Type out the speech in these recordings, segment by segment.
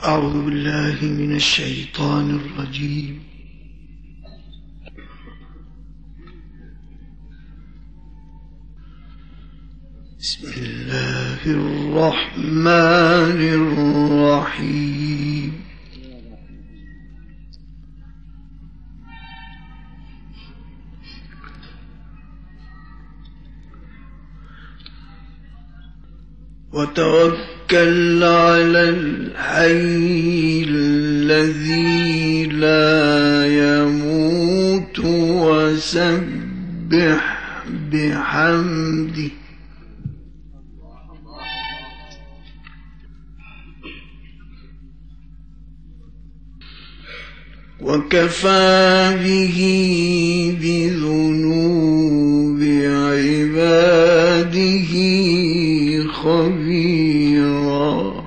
أعوذ بالله من الشيطان الرجيم. بسم الله الرحمن الرحيم. وتوكل على الحي الذي لا يموت وسبح بحمده وكفى به بذنوب عباده خبيرا.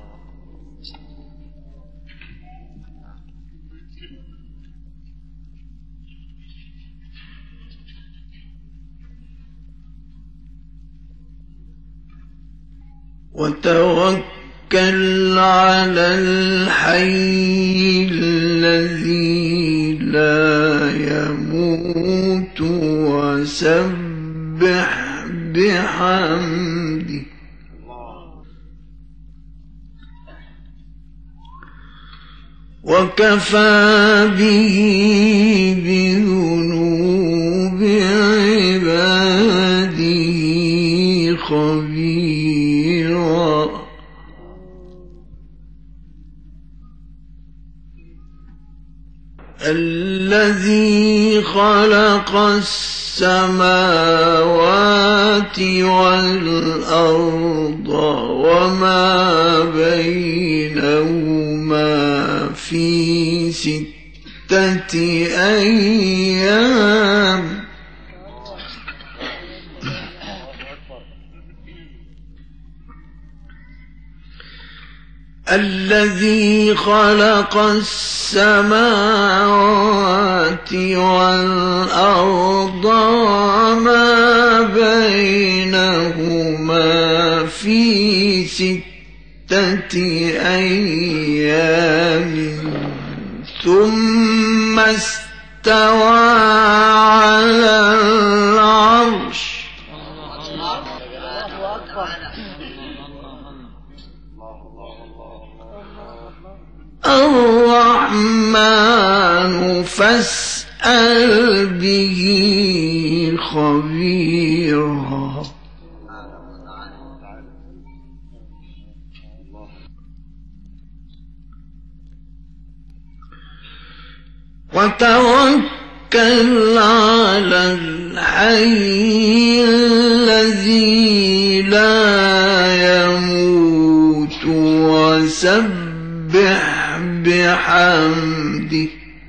وتوكل على الحي الذي لا يموت وسبح بحمده وكفى به بذنوب عباده خبيرا. الذي خلق السماوات والأرض وما بينهما في 6 أيام الذي خلق السماوات والأرض وما بينهما في 6 أيام ثم استوى على العرش. الرحمن فاسأل به خبيرا. وتوكل على الحي الذي لا يموت وسبح بحمده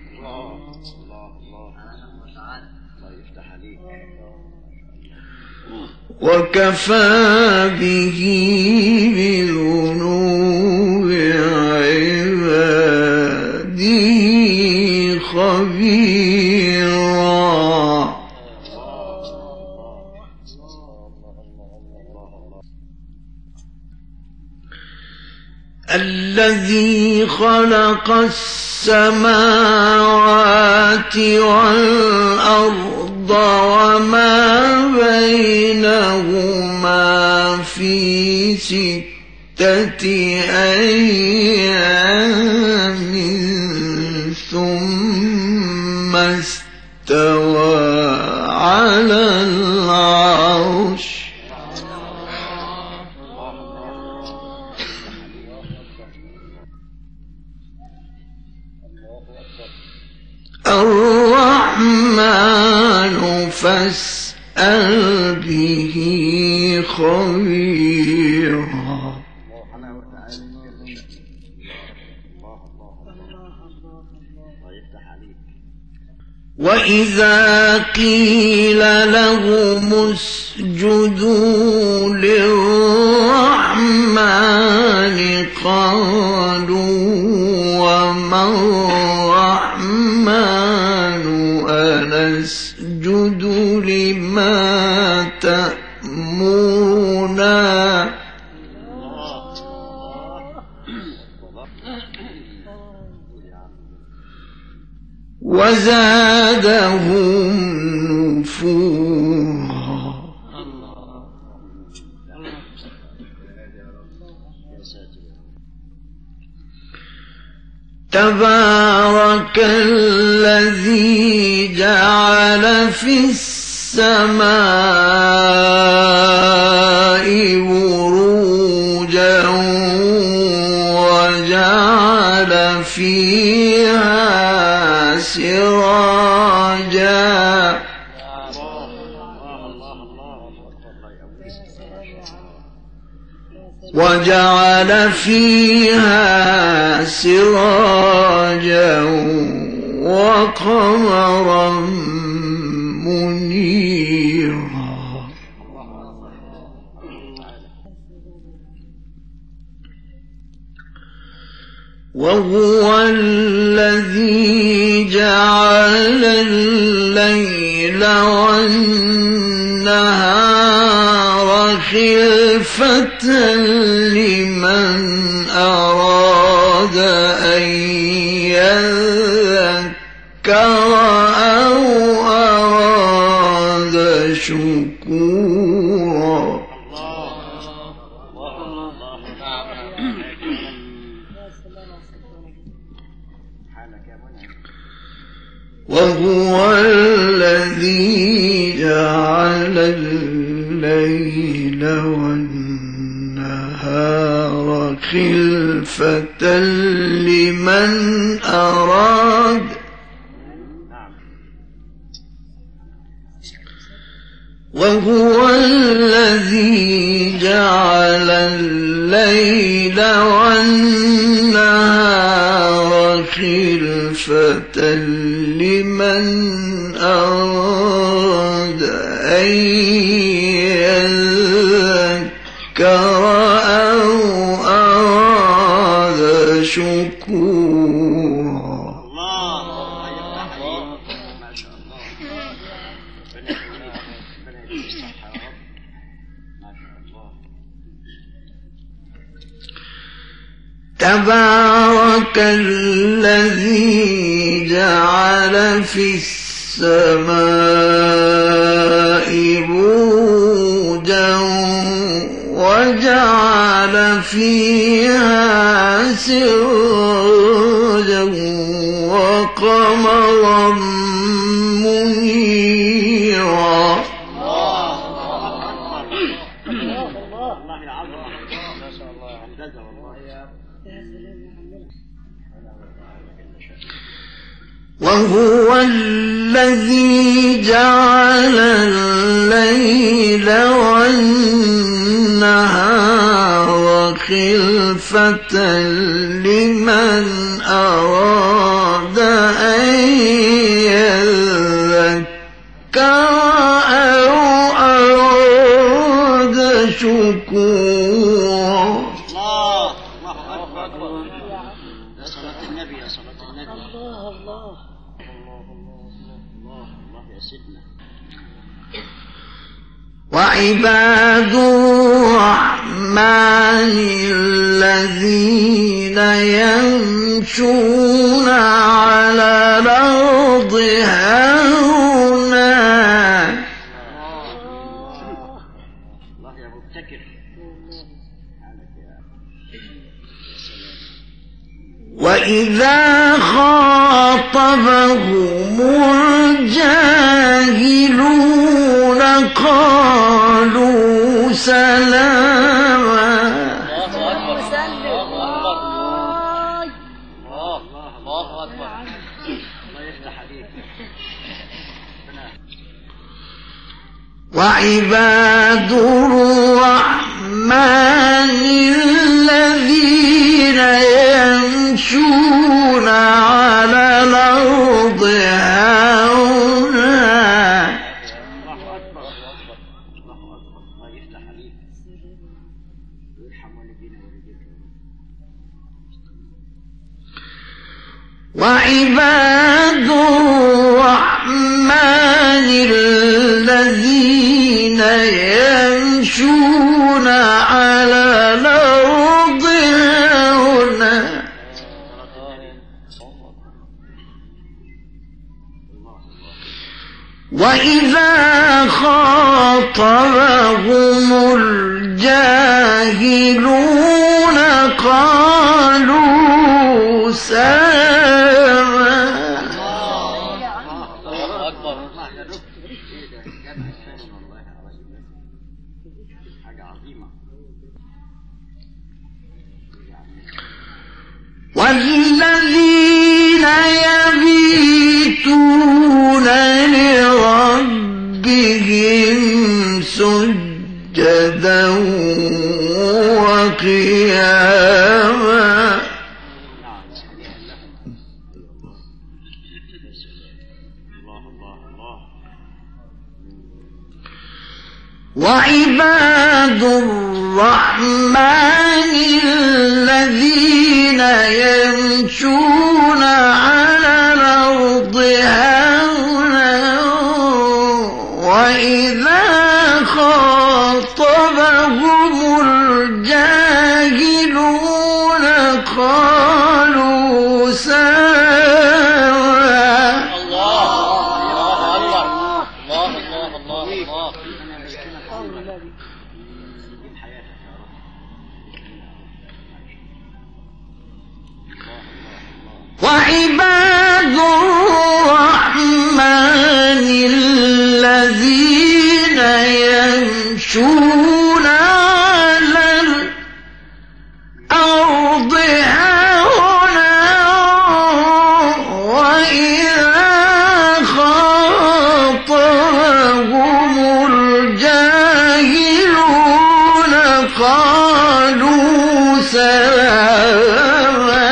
وكفى به بذنوب عباده خبيرا. الذي خلق السماوات والأرض وما بينهما في 6 أيام ثم استوى على العرش. الرحمن فاسأل به خبيرا. وإذا قيل لهم اسجدوا للرحمن قالوا وما الرحمن أنسجد لما تأمرنا وزادهم نفورا. تبارك الذي جعل في السماء بروجا وجعل فيها سراجا وقمرا منيرا. وهو الذي جعل الليل والنهار خلفة لمن أراد أن يذكر أو أراد شكورا. وهو الذي جعل الليل والنهار خلفة لمن أراد وهو الذي جعل الليل والنهار خلفة لمن أراد أن يذكر أو أراد شكورا. تبارك الذي جعل في السماء بروجا وجعل فيها سراجا وقمرا منيرا. وهو الذي جعل الليل والنهار خلفة لمن أراد أن يذكر أو أراد شكورا. وعباد الرحمن الذين يمشون على الأرض هونا وإذا خاطبهم الجاهلون قالوا سلاما. وعباد الرحمن الذين يمشون على الأرض هونا وعباد الرحمن الذين يمشون على الأرض هونا وإذا خاطبهم الجاهلون قالوا سلاما. والذين يبيتون لربهم سجدا وقياما وعباد الرحمن الذين يمشون على الأرض هونا وإذا خاطبهم الجاهلون قالوا سلاما. وعباد الرحمن الذين يمشون على الأرض هونا وإذا خاطبهم الجاهلون قالوا سلاما.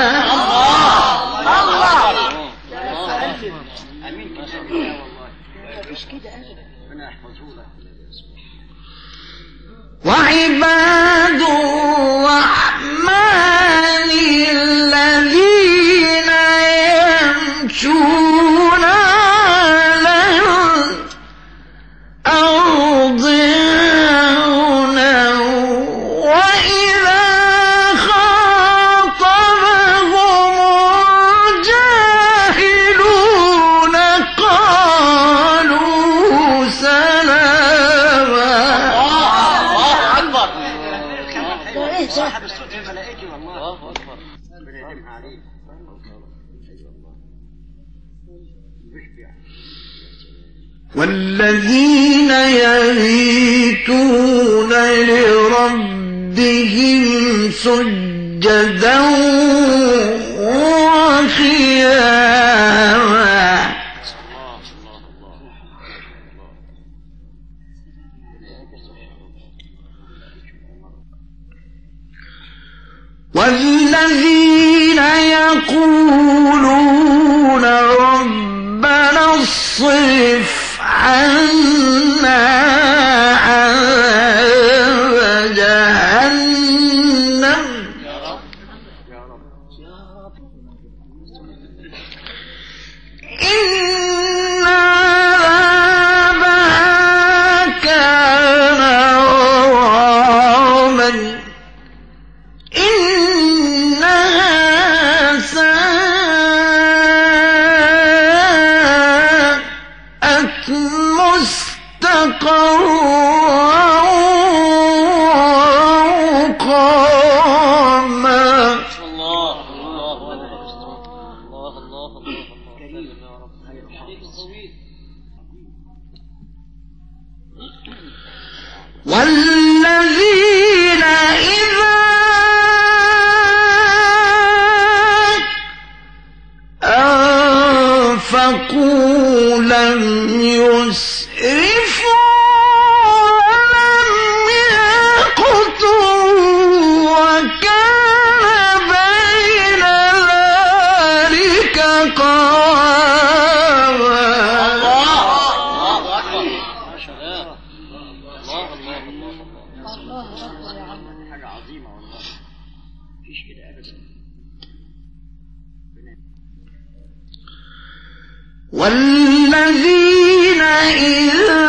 وعباد الرحمن الذين يمشون على الأرض هونا وإذا خاطبهم الجاهلون قالوا سلاما. صاحب الصوت الملائكي والله أكبر بنعمها عليه. والذين يبيتون لربهم سجدا وقياما والذين يقولون ربنا اصرف عنا عذاب جهنم إن عذابها كان غراما إنها ساءت مستقرا ومقاما. والذين إذا أنفقوا لم يسرفوا ولم يقتروا وكان بين ذلك قواما. حاجة عظيمة والله مفيش كده أبدا. والذين إذا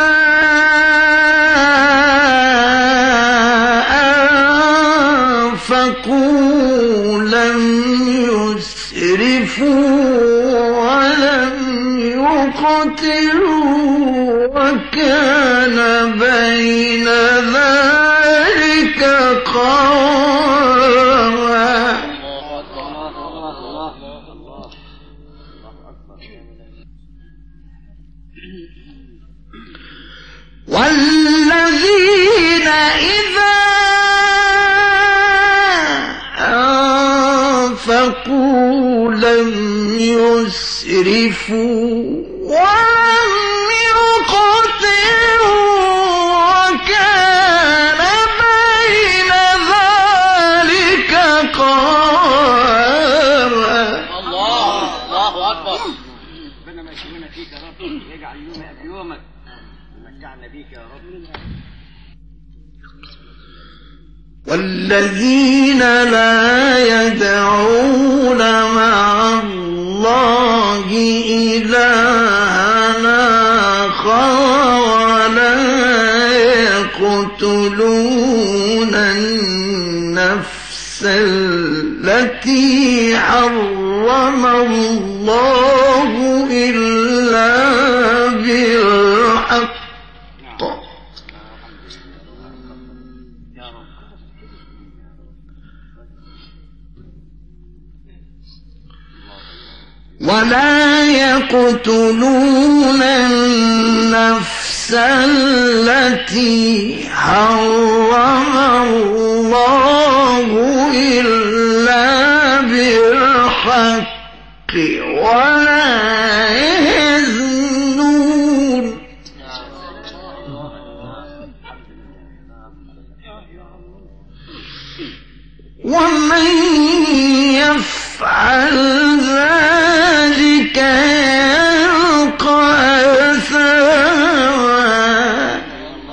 أنفقوا لم يسرفوا ولم يقتروا وكان بين ذلك قواما. والذين إذا أنفقوا لم يسرفوا ولم يقتروا وكان بين ذلك قواما. الله أكبر. ربنا ما يشغلنا فيك يا رب، يجعل يومك يومك ومتعنا بيك يا رب. والذين لا يدعون مع الله إلهًا آخر ولا يقتلون النفس التي حرم الله إلا بالحق ولا يقتلون النفس التي حرم الله إلا بالحق ولا يزنون ومن يفعل ذلك يلقى أثاما.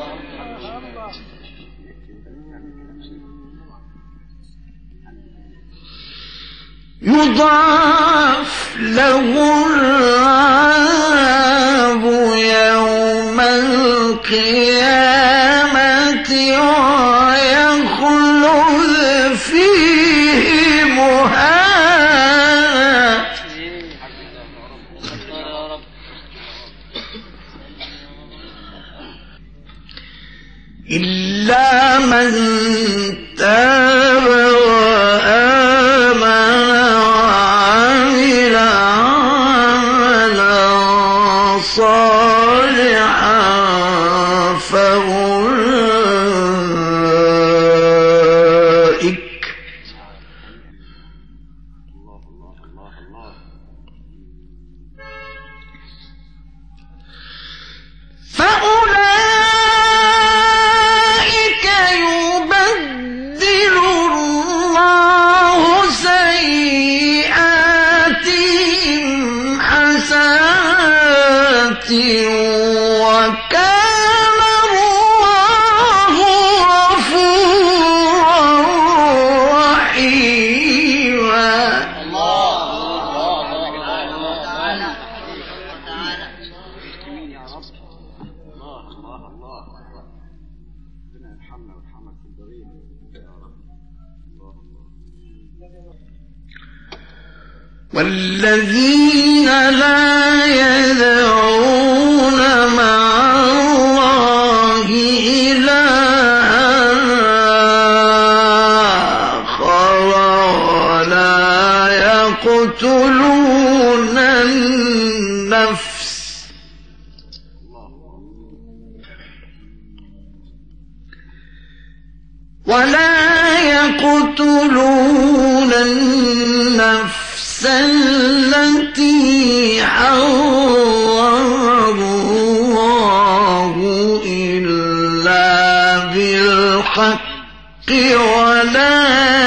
يضاعف له العذاب يوم القيامة ويخلد فيه مهانا. إلا من تاب وآمن وعمل عملا صالحا فأولئك يبدل الله سيئاتهم حسنات وكان الله غفورا رحيما. والذين لا يدعون مع الله إلها آخر ولا يقتلون النفس التي حرم الله إلا بالحق ولا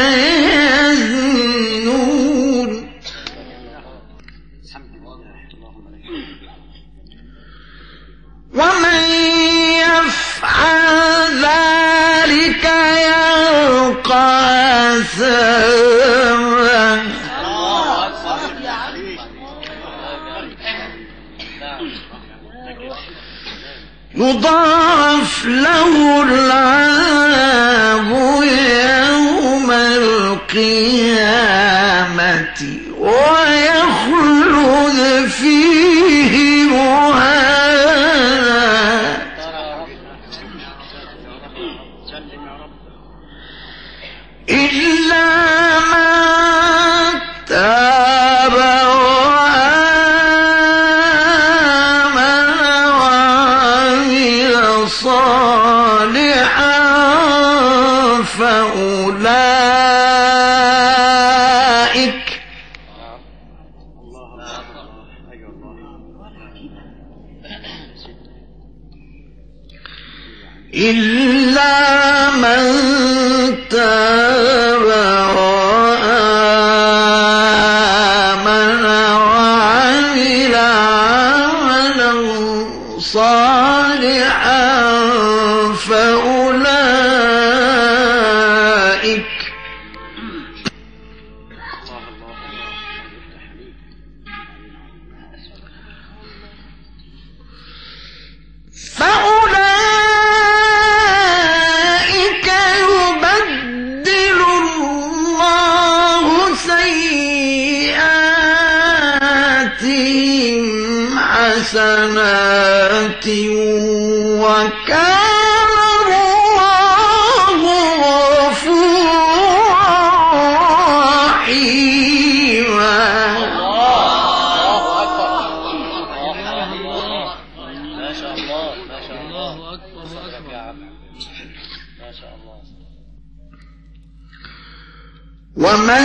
يزنون. ومن يفعل ذلك يلقى أثاما. يضاعف له العذاب يوم القيامة ويخلد فيه مهانا. إلا من تاب وآمن وعمل عملا صالحا فأولئك يبدل الله سيئاتهم حسنات وكان الله غفورا رحيما. الله أكبر. ما شاء الله ما شاء الله. صدرك يا عم ما شاء الله. ومن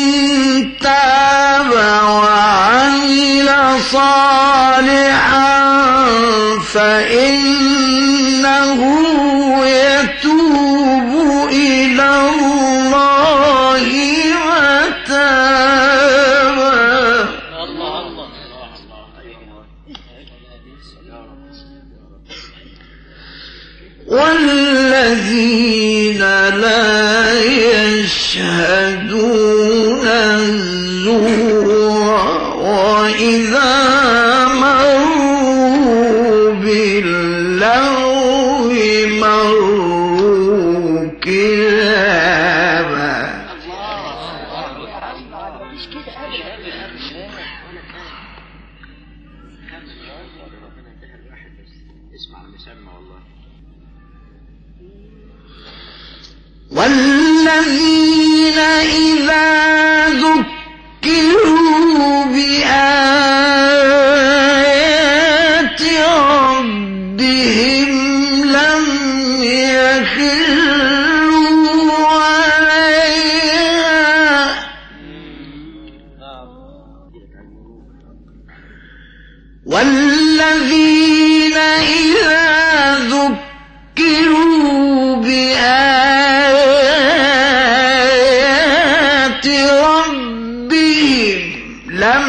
تاب وعمل صالحا فإنه يتوب إلى الله متابا. الله الله. والذين لا يشهدون الزور وإذا مروا باللغو مروا كراما. والذين إذا ذكروا بآيات ربهم لم يخروا عليها والذين إذا ذكروا بآيات ربهم لم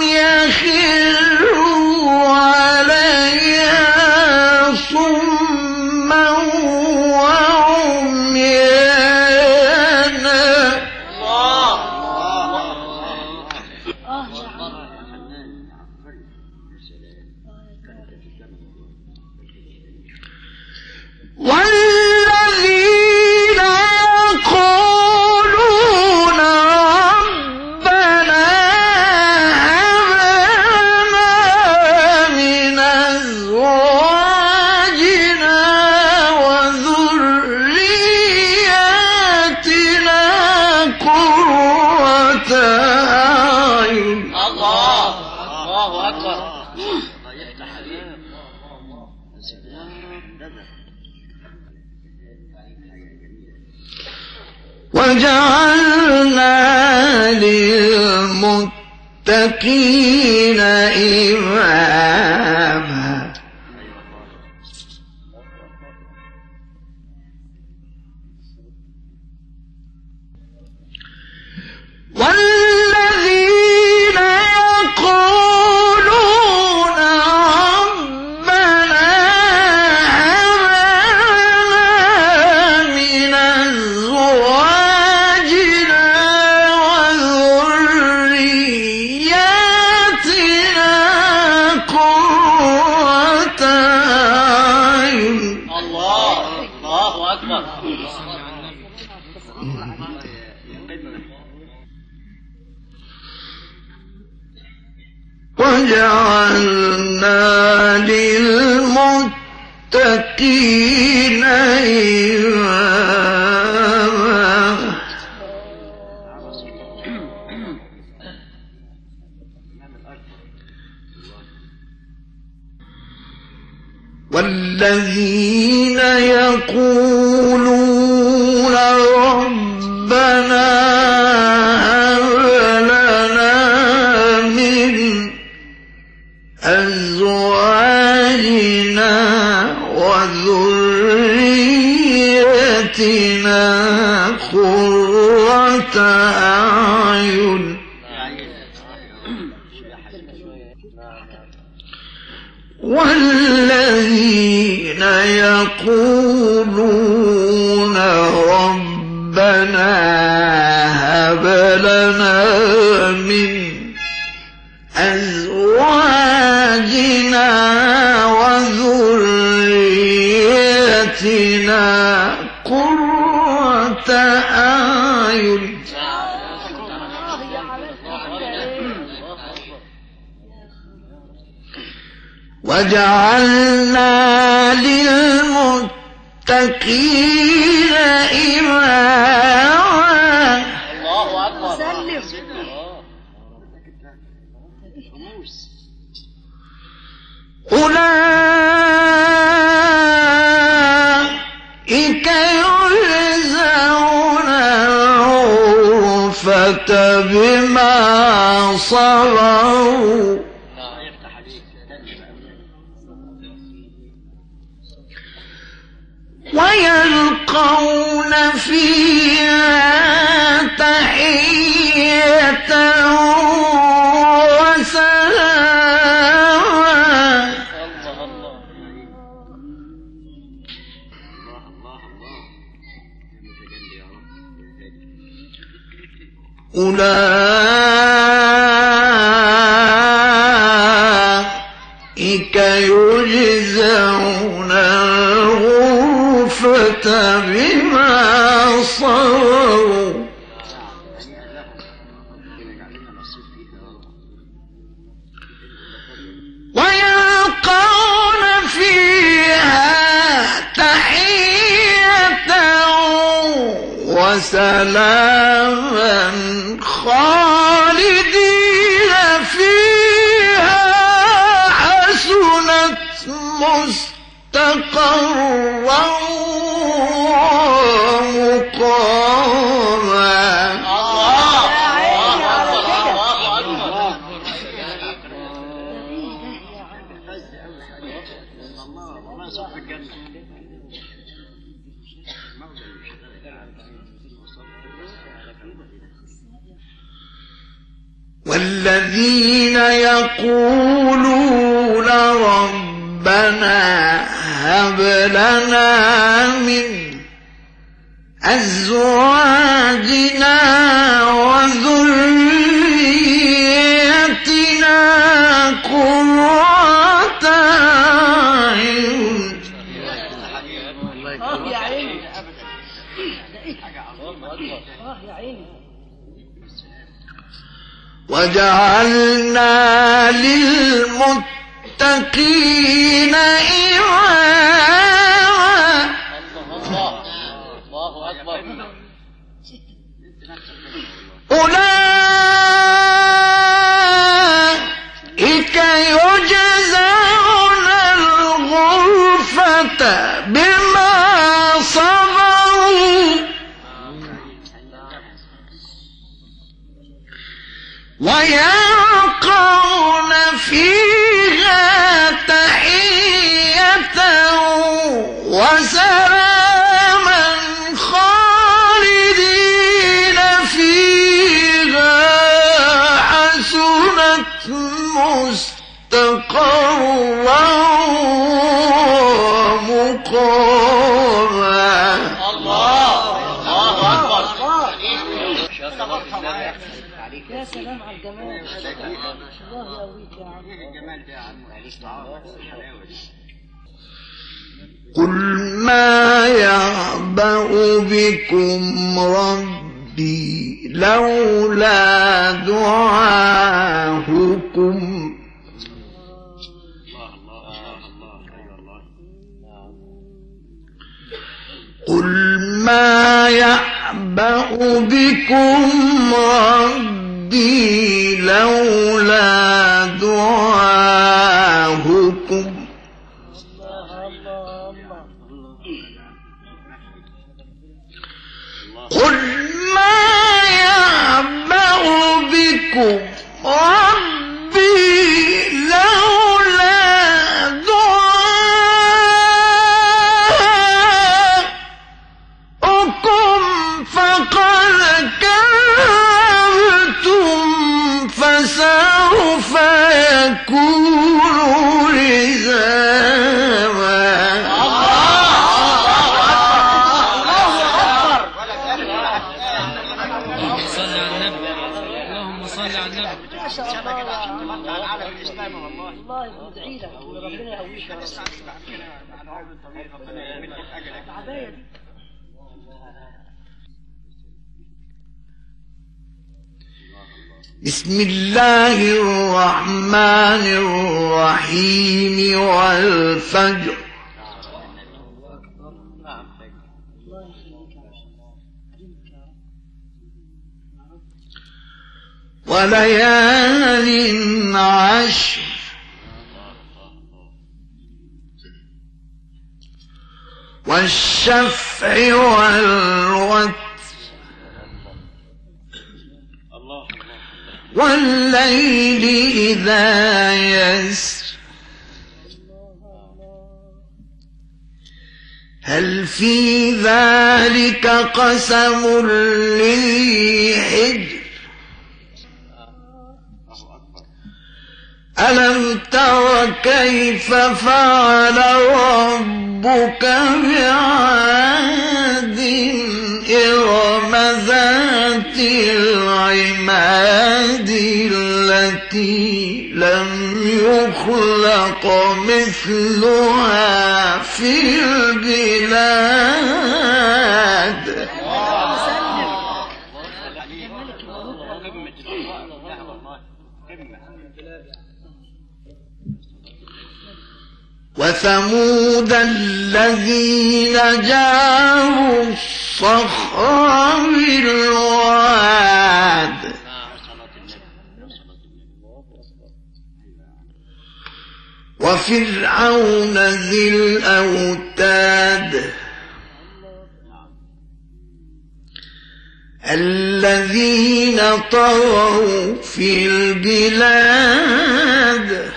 يخروا عليها صما وعميانا. والذين يقولون ربنا هب لنا من أزواجنا وذرياتنا قرة أعين. الله أكبر. الله يفتح عليك. وجعلنا للمتقين إماما. والذين يقولون ربنا هب لنا من أزواجنا وذرياتنا قرة أعين. الله أكبر. وجعلنا للمتقين إماما. والذين يقولون ربنا هب لنا من أزواجنا وذرياتنا والذين يقولون ربنا هب لنا من أزواجنا وذريتنا قرة أعين وجعلنا للمتقين إماما. الله أكبر. أولئك يجزون الغرفة بما صبروا ويلقون فيها تحية وسلاما. أولئك يجزون الغرفة بما صبروا ويلقون فيها تحية وسلاما خالدين فيها حسنت مستقرا ومقاما. والذين يقولون ربنا هب لنا من أزواجنا وذريتنا قرة أعين وجعلنا للمتقين إماما. أولئك يجزون الغرفة بما صبروا ويلقون فيها تحية وسلاما خالدين فيها حسنت مستقرا ومقاما. الله أكبر. يا سلام على الجمال. الله يقويك يا عم. الجمال ده يا عم. قل ما يعبأ بكم ربي لولا دعاؤكم قل ما يعبأ بكم ربي لولا دعاؤكم قل ما يعبأ بكم ربي لولا دعاؤكم فقد كذبتم فسوف يكونوا لزاما. والله بندعي لك وربنا يقويك يا رب. العباية دي بسم الله الرحمن الرحيم والفجر وليال عشر والشفع والوتر والليل إذا يسر هل في ذلك قسم لذي حجر ألم تر كيف فعل ربك بعاد إرم ذات العماد التي لم يخلق مثلها في البلاد وثمود الذين جابوا الصخر بالواد وفرعون ذي الأوتاد الذين طغوا في البلاد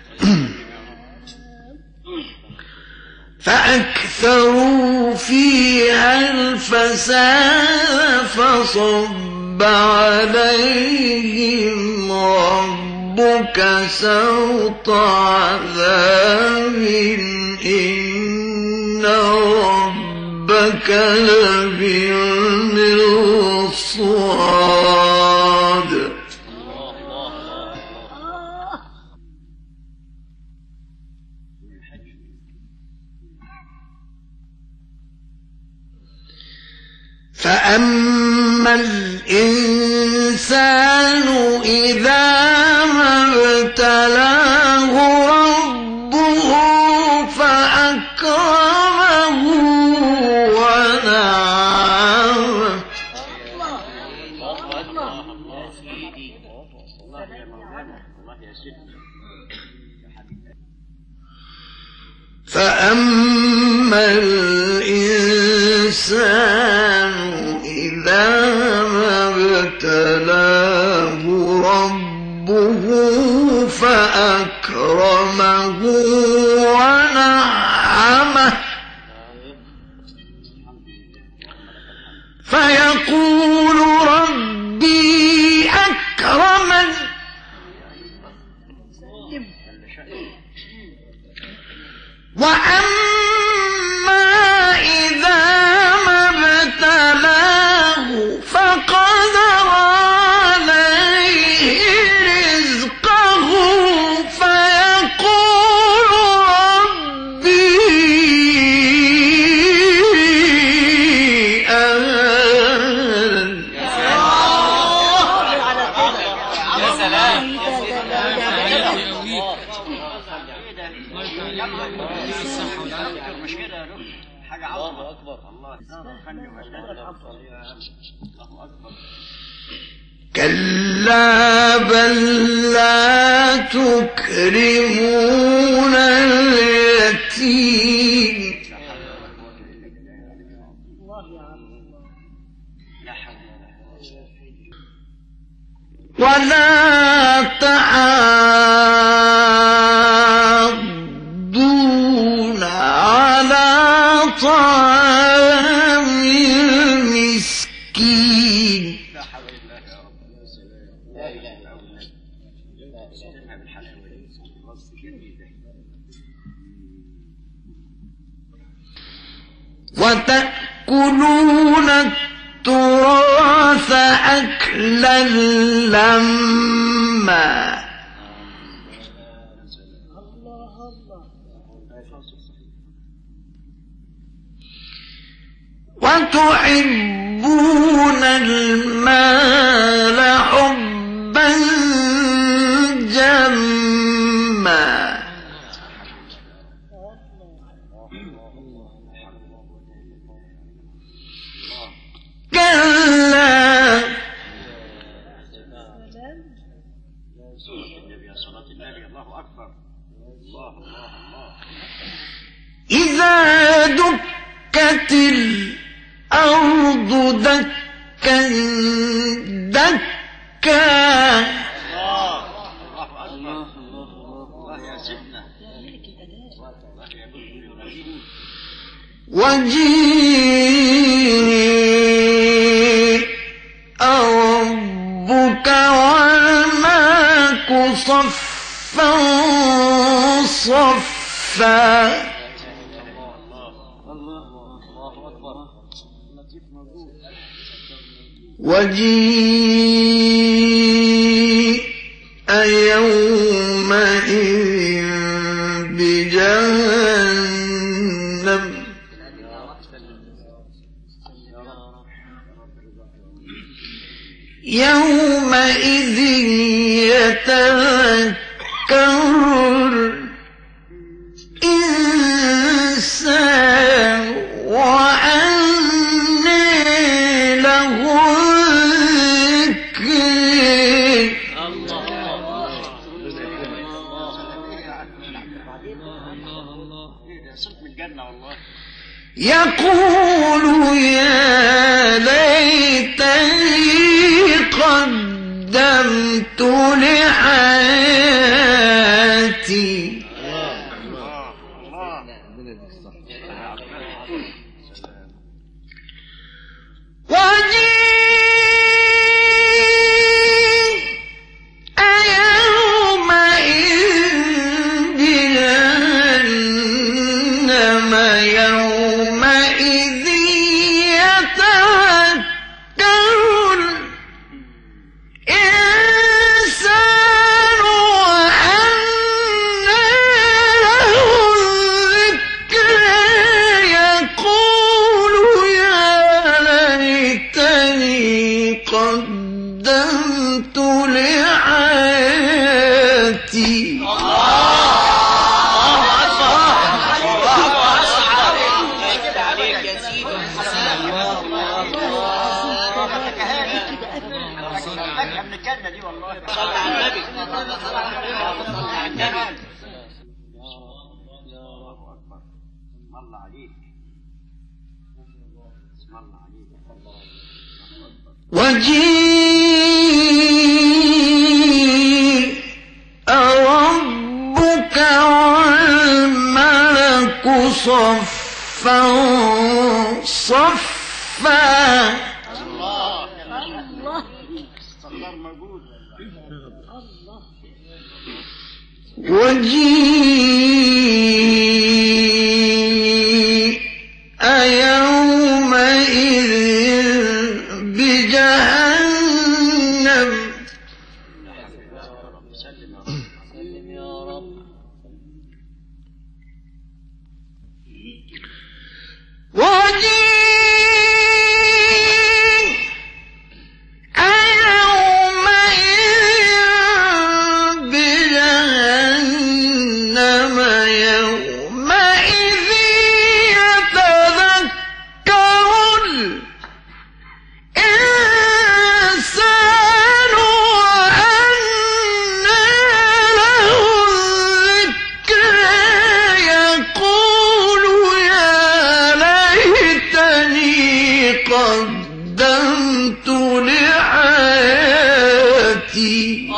فأكثروا فيها الفساد فصب عليهم ربك سوط عذاب إن ربك لبالمرصاد فأما الإنسان إذا ما ابتلاه ربه فأكرمه ونعمه فأما الإنسان إذا ما ابتلاه ربه فأكرمه ونعمه فيقول ربي أكرمن وأما إذا ما ابتلاه فقدر عليه رزقه فيقول ربي أهانن. يا سلام مش كده يا دكتور حاجه عظمه اكبر الله فني اكبر كلا بل لا تكرمون اليتيم ولا تحاضون على طعام المسكين تفهم الحلاوه دي بص جميل ده. وتأكلون التراث أكلا لما وتحبون المال حبا جما كلا صلاة النبي الله أكبر. الله الله الله. إذا دكت الأرض دكا دكا الله الله الله يا سيدنا. وجيء ربك والملك صفا صفا وجيء يومئذ بجهنم يومئذ يتذكر الإنسان وأنى له الذكر يقول يا ليتني قدمت لحياتي قدمت لحياتي وجيء ربك والملك صفا صفا وجيء يومئذ بجهنم قدمت لحياتي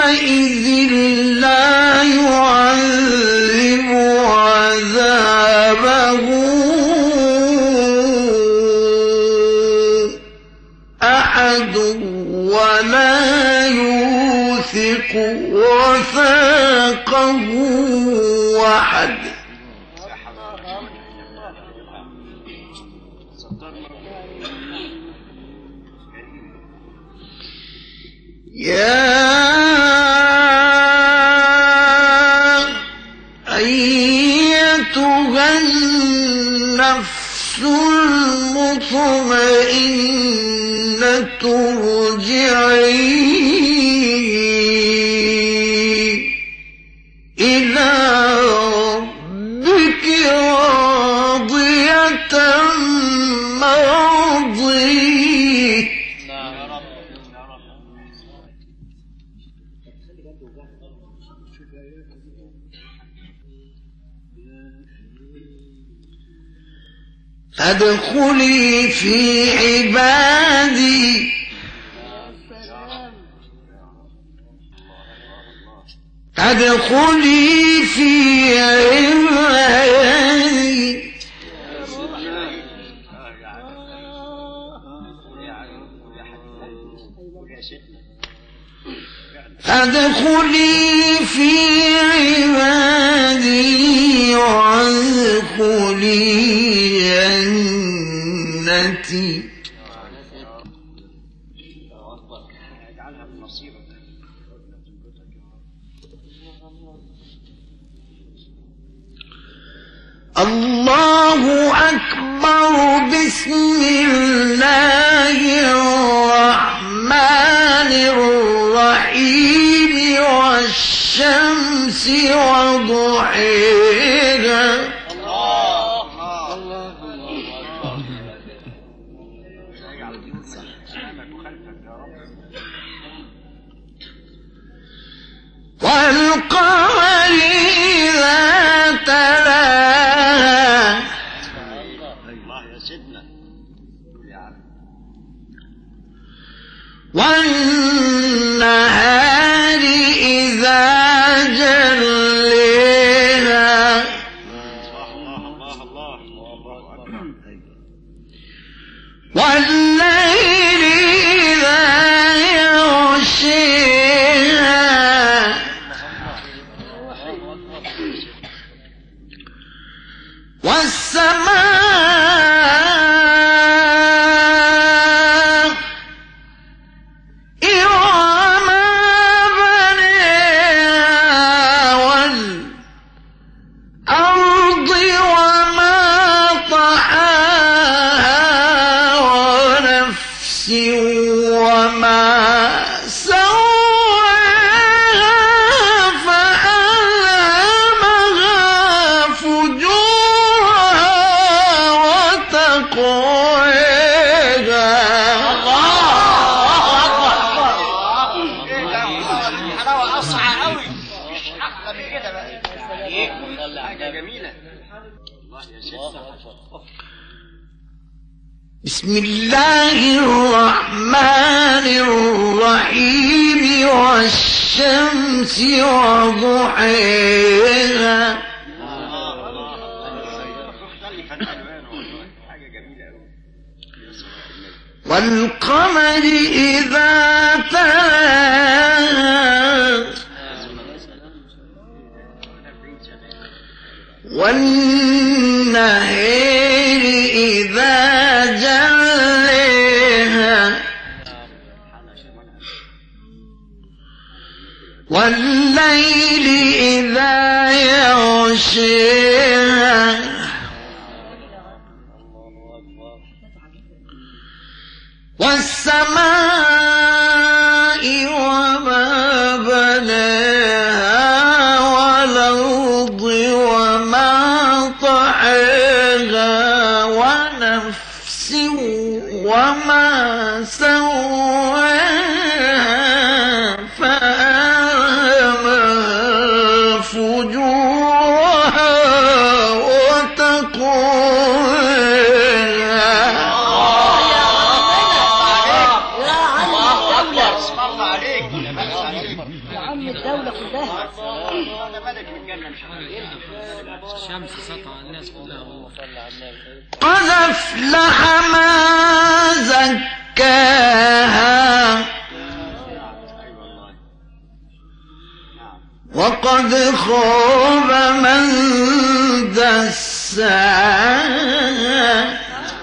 يومئذ لا يعذب عذابه أحد ولا يوثق وثاقه أحد. يا أيتها النفس المطمئنة ارجعي إلى ربك راضية مرضية. فادخلي في عبادي فادخلي في عبادي فادخلي في عبادي وادخلي جنتي. الله أكبر. بسم الله الرحمن الرحيم. والشمس وضحيها. والقمر إذا تلاها. والنهار إذا جليها. والليل إذا يغشيها. والسماء وما بنيها. والأرض وما طحاها. ونفس وما سواها فألهمها فجورها وتقواها. حلاوة أصعى قوي، مش أحلى من كده بقى. حاجة جميلة. الله يا سيدنا. بسم الله الرحمن الرحيم. والشمس وضحيها. والقمر إذا تلاها. والنهار إذا جليها. والليل إذا يغشيها. والسماء وما بناها. والأرض وما طحاها. ونفس وما سواها فألهمها فجورها الدولة كلها. ده ملك الجنة مش الشمس سطع الناس كلها. قد أفلح ما زكاها وقد خاب من دساها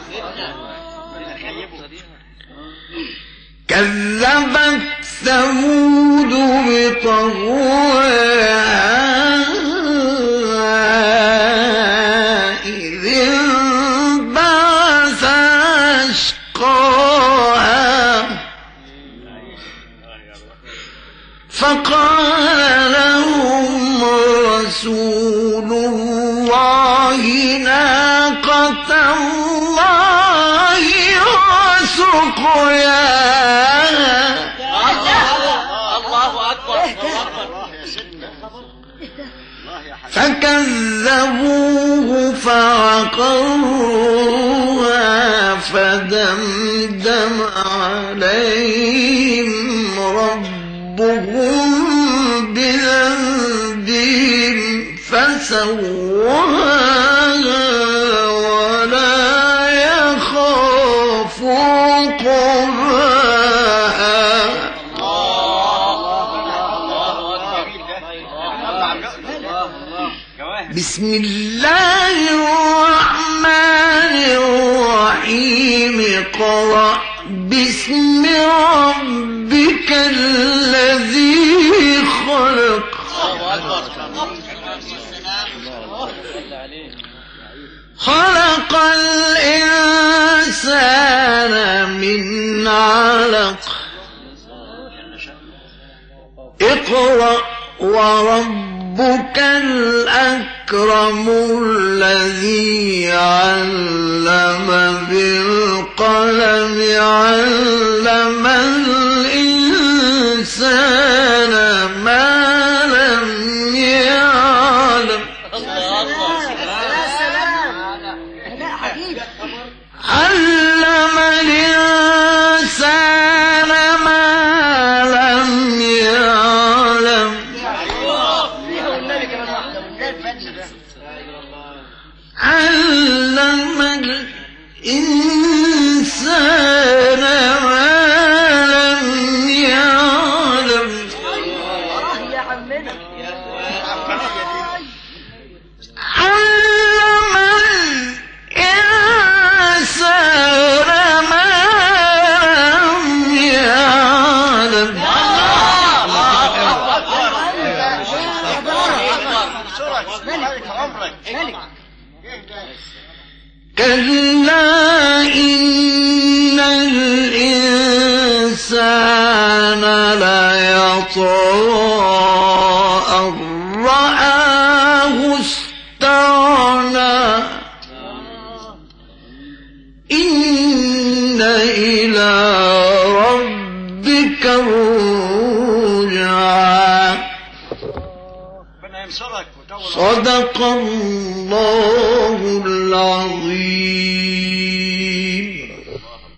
كذبت ثمود بطغواها إذ انبعث أشقاها فقال لهم رسول الله ناقة الله وسقياها الله أكبر. فكذبوه فعقروها فدمدم عليهم ربهم بذنبهم فسواها ولا يخاف عقباها. بسم الله الرحمن الرحيم قرأ باسم ربك الذي خلق خلق الإنسان من علق اقرأ وربك الأكرم الذي علم بالقلم علم الإنسان ما لم يعلم. علم الإنسان ما لم يعلم. علم الإنسان ما لم يعلم. علم الإنسان ما لم يعلم. كلا إن الإنسان ليطغى أن رآه استغنى إن إلى ربك الرجعى. صدق الله العظيم.